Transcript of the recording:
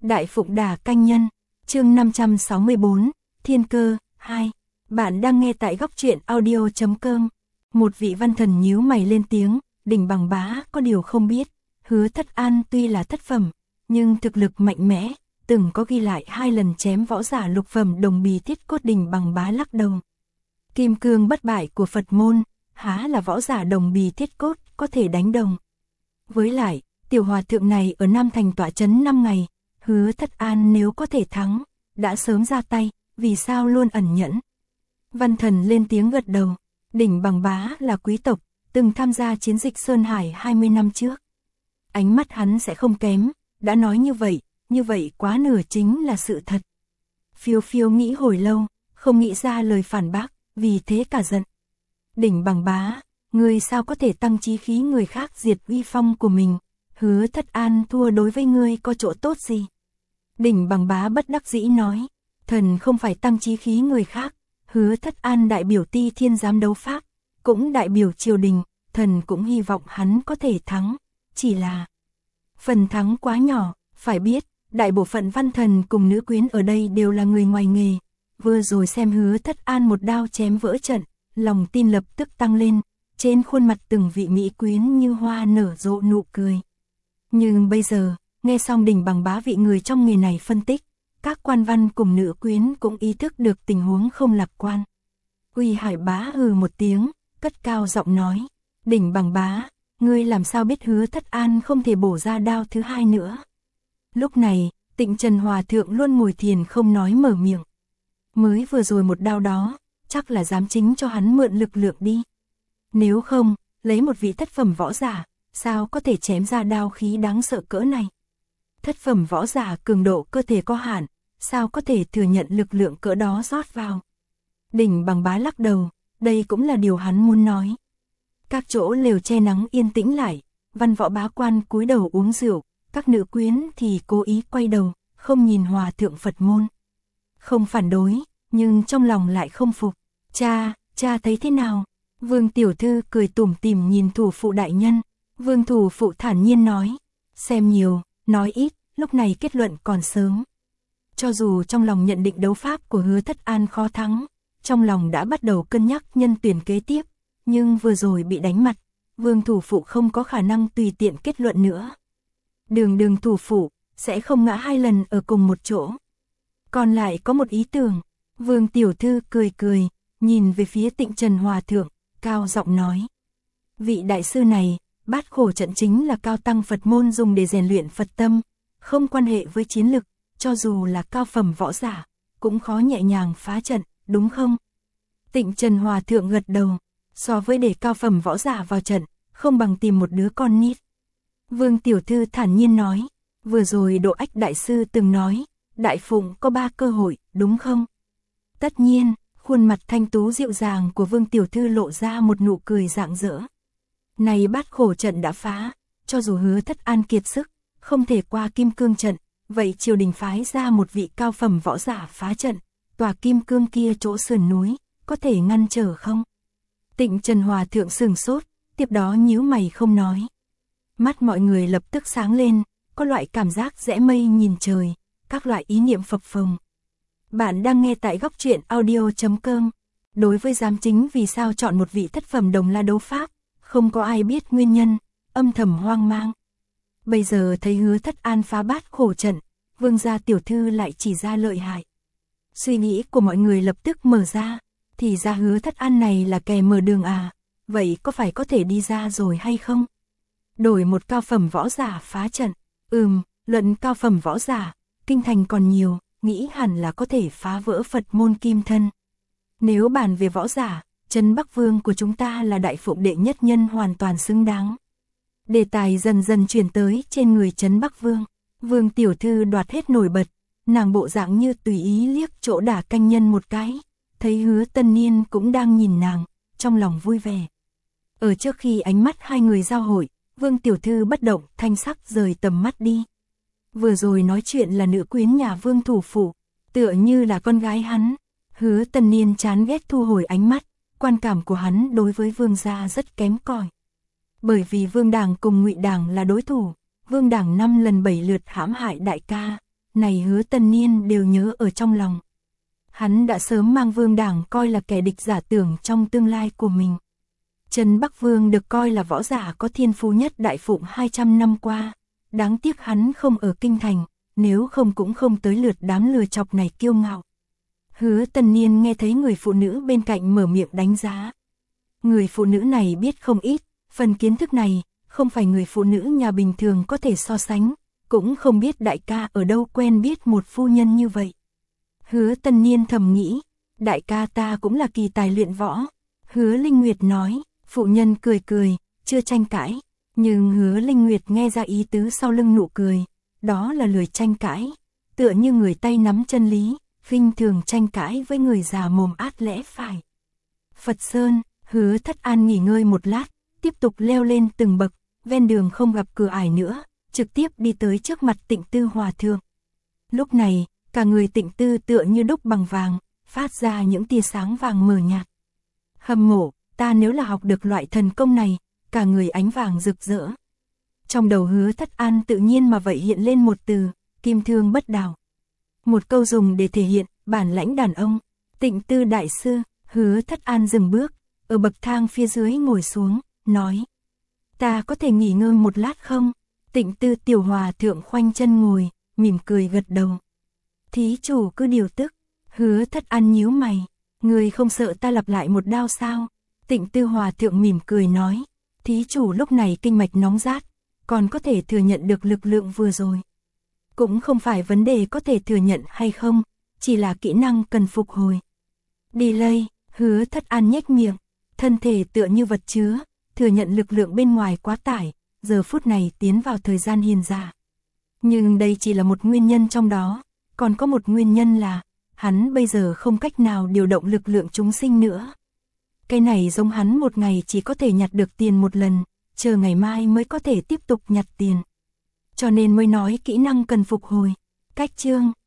Đại Phụng Đà Canh Nhân, chương 564, Thiên Cơ, 2. Bạn đang nghe tại góc truyện audio.com. Một vị văn thần nhíu mày lên tiếng, Đỉnh Bằng Bá có điều không biết, Hứa Thất An tuy là thất phẩm, nhưng thực lực mạnh mẽ, từng có ghi lại 2 lần chém võ giả lục phẩm đồng bì thiết cốt. Đỉnh Bằng Bá lắc đầu. Kim cương bất bại của Phật môn, há là võ giả đồng bì thiết cốt có thể đánh đồng. Với lại, tiểu hòa thượng này ở Nam Thành tọa trấn 5 ngày, Hứa Thất An nếu có thể thắng, đã sớm ra tay, vì sao luôn ẩn nhẫn. Văn thần lên tiếng gật đầu, Đỉnh Bằng Bá là quý tộc, từng tham gia chiến dịch Sơn Hải 20 năm trước. Ánh mắt hắn sẽ không kém, đã nói như vậy quá nửa chính là sự thật. Phiêu Phiêu nghĩ hồi lâu, không nghĩ ra lời phản bác, vì thế cả giận. Đỉnh Bằng Bá, ngươi sao có thể tăng chí khí người khác diệt uy phong của mình, Hứa Thất An thua đối với ngươi có chỗ tốt gì? Đỉnh Bằng Bá bất đắc dĩ nói, thần không phải tăng chí khí người khác, Hứa Thất An đại biểu Ti Thiên giám đấu pháp, cũng đại biểu triều đình, thần cũng hy vọng hắn có thể thắng, chỉ là phần thắng quá nhỏ, phải biết, đại bộ phận văn thần cùng nữ quyến ở đây đều là người ngoài nghề, vừa rồi xem Hứa Thất An một đao chém vỡ trận, lòng tin lập tức tăng lên, trên khuôn mặt từng vị mỹ quyến như hoa nở rộ nụ cười. Nhưng bây giờ, nghe xong Đỉnh Bằng Bá vị người trong nghề này phân tích, các quan văn cùng nữ quyến cũng ý thức được tình huống không lạc quan. Uy Hải Bá hừ một tiếng, cất cao giọng nói, Đỉnh Bằng Bá, ngươi làm sao biết Hứa Thất An không thể bổ ra đao thứ hai nữa? Lúc này, Tịnh Trần Hòa Thượng luôn ngồi thiền không nói mở miệng. Mới vừa rồi một đao đó, chắc là dám chính cho hắn mượn lực lượng đi. Nếu không, lấy một vị thất phẩm võ giả, sao có thể chém ra đao khí đáng sợ cỡ này? Thất phẩm võ giả cường độ cơ thể có hạn, sao có thể thừa nhận lực lượng cỡ đó rót vào? Đỉnh Bằng Bá lắc đầu, đây cũng là điều hắn muốn nói. Các chỗ lều che nắng yên tĩnh lại, văn võ bá quan cúi đầu uống rượu, các nữ quyến thì cố ý quay đầu, không nhìn Hòa Thượng Phật môn. Không phản đối, nhưng trong lòng lại không phục. Cha thấy thế nào? Vương tiểu thư cười tủm tỉm nhìn thủ phụ đại nhân. Vương thủ phụ thản nhiên nói, xem nhiều, nói ít, lúc này kết luận còn sớm. Cho dù trong lòng nhận định đấu pháp của Hứa Thất An khó thắng, trong lòng đã bắt đầu cân nhắc nhân tuyển kế tiếp, nhưng vừa rồi bị đánh mặt, Vương thủ phụ không có khả năng tùy tiện kết luận nữa. Đường thủ phụ sẽ không ngã 2 lần ở cùng một chỗ. Còn lại có một ý tưởng. Vương tiểu thư cười, nhìn về phía Tịnh Trần Hòa Thượng, cao giọng nói, vị đại sư này, Bát Khổ trận chính là cao tăng Phật môn dùng để rèn luyện Phật tâm, không quan hệ với chiến lực, cho dù là cao phẩm võ giả, cũng khó nhẹ nhàng phá trận, đúng không? Tịnh Trần Hòa Thượng gật đầu, so với để cao phẩm võ giả vào trận, không bằng tìm một đứa con nít. Vương tiểu thư thản nhiên nói, vừa rồi Độ Ách đại sư từng nói, Đại Phụng có 3 cơ hội, đúng không? Tất nhiên, khuôn mặt thanh tú dịu dàng của Vương tiểu thư lộ ra một nụ cười rạng rỡ. Này Bát Khổ trận đã phá, cho dù Hứa Thất An kiệt sức, không thể qua Kim Cương trận, vậy triều đình phái ra một vị cao phẩm võ giả phá trận, tòa Kim Cương kia chỗ sườn núi, có thể ngăn trở không? Tịnh Trần Hòa Thượng sửng sốt, tiếp đó nhíu mày không nói. Mắt mọi người lập tức sáng lên, có loại cảm giác rẽ mây nhìn trời, các loại ý niệm phập phồng. Bạn đang nghe tại góc truyện audio.com. Đối với giám chính vì sao chọn một vị thất phẩm đồng la đấu pháp, không có ai biết nguyên nhân, âm thầm hoang mang. Bây giờ thấy Hứa Thất An phá Bát Khổ trận, Vương gia tiểu thư lại chỉ ra lợi hại. Suy nghĩ của mọi người lập tức mở ra, thì ra Hứa Thất An này là kẻ mở đường à, vậy có thể đi ra rồi hay không? Đổi một cao phẩm võ giả phá trận, luận cao phẩm võ giả, kinh thành còn nhiều, nghĩ hẳn là có thể phá vỡ Phật môn kim thân. Nếu bàn về võ giả, Trấn Bắc Vương của chúng ta là Đại Phụng đệ nhất nhân hoàn toàn xứng đáng. Đề tài dần dần chuyển tới trên người Trấn Bắc Vương. Vương tiểu thư đoạt hết nổi bật, nàng bộ dạng như tùy ý liếc chỗ Đả Canh Nhân một cái, thấy Hứa Tân Niên cũng đang nhìn nàng, trong lòng vui vẻ. Ở trước khi ánh mắt hai người giao hội, Vương tiểu thư bất động, thanh sắc rời tầm mắt đi. Vừa rồi nói chuyện là nữ quyến nhà Vương thủ phụ, tựa như là con gái hắn. Hứa Tân Niên chán ghét thu hồi ánh mắt, quan cảm của hắn đối với Vương gia rất kém cỏi. Bởi vì Vương Đảng cùng Ngụy Đảng là đối thủ, Vương Đảng 5 lần 7 lượt hãm hại đại ca, này Hứa Tân Niên đều nhớ ở trong lòng. Hắn đã sớm mang Vương Đảng coi là kẻ địch giả tưởng trong tương lai của mình. Trấn Bắc Vương được coi là võ giả có thiên phú nhất Đại Phụng 200 năm qua, đáng tiếc hắn không ở kinh thành, nếu không cũng không tới lượt đám lừa chọc này kiêu ngạo. Hứa Tân Niên nghe thấy người phụ nữ bên cạnh mở miệng đánh giá. Người phụ nữ này biết không ít, phần kiến thức này không phải người phụ nữ nhà bình thường có thể so sánh, cũng không biết đại ca ở đâu quen biết một phu nhân như vậy. Hứa Tân Niên thầm nghĩ, đại ca ta cũng là kỳ tài luyện võ. Hứa Linh Nguyệt nói, phụ nhân cười cười, chưa tranh cãi, nhưng Hứa Linh Nguyệt nghe ra ý tứ sau lưng nụ cười, đó là lời tranh cãi, tựa như người tay nắm chân lý, khinh thường tranh cãi với người già mồm át lẽ phải. Phật Sơn, Hứa Thất An nghỉ ngơi một lát, tiếp tục leo lên từng bậc, ven đường không gặp cửa ải nữa, trực tiếp đi tới trước mặt Tịnh Tư Hòa Thượng. Lúc này, cả người Tịnh Tư tựa như đúc bằng vàng, phát ra những tia sáng vàng mờ nhạt. Hâm mộ, ta nếu là học được loại thần công này, cả người ánh vàng rực rỡ. Trong đầu Hứa Thất An tự nhiên mà vậy hiện lên một từ, kim thương bất đảo. Một câu dùng để thể hiện bản lãnh đàn ông. Tịnh Tư đại sư, Hứa Thất An dừng bước, ở bậc thang phía dưới ngồi xuống, nói: ta có thể nghỉ ngơi một lát không? Tịnh Tư tiểu hòa thượng khoanh chân ngồi, mỉm cười gật đầu. Thí chủ cứ điều tức. Hứa Thất An nhíu mày, người không sợ ta lặp lại một đao sao? Tịnh Tư hòa thượng mỉm cười nói, thí chủ lúc này kinh mạch nóng rát, còn có thể thừa nhận được lực lượng vừa rồi. Cũng không phải vấn đề có thể thừa nhận hay không, chỉ là kỹ năng cần phục hồi. Delay, Hứa Thất An nhếch miệng, thân thể tựa như vật chứa, thừa nhận lực lượng bên ngoài quá tải, giờ phút này tiến vào thời gian hiền giả. Nhưng đây chỉ là một nguyên nhân trong đó, còn có một nguyên nhân là, hắn bây giờ không cách nào điều động lực lượng chúng sinh nữa. Cái này giống hắn một ngày chỉ có thể nhặt được tiền một lần, chờ ngày mai mới có thể tiếp tục nhặt tiền. Cho nên mới nói kỹ năng cần phục hồi. Cách chương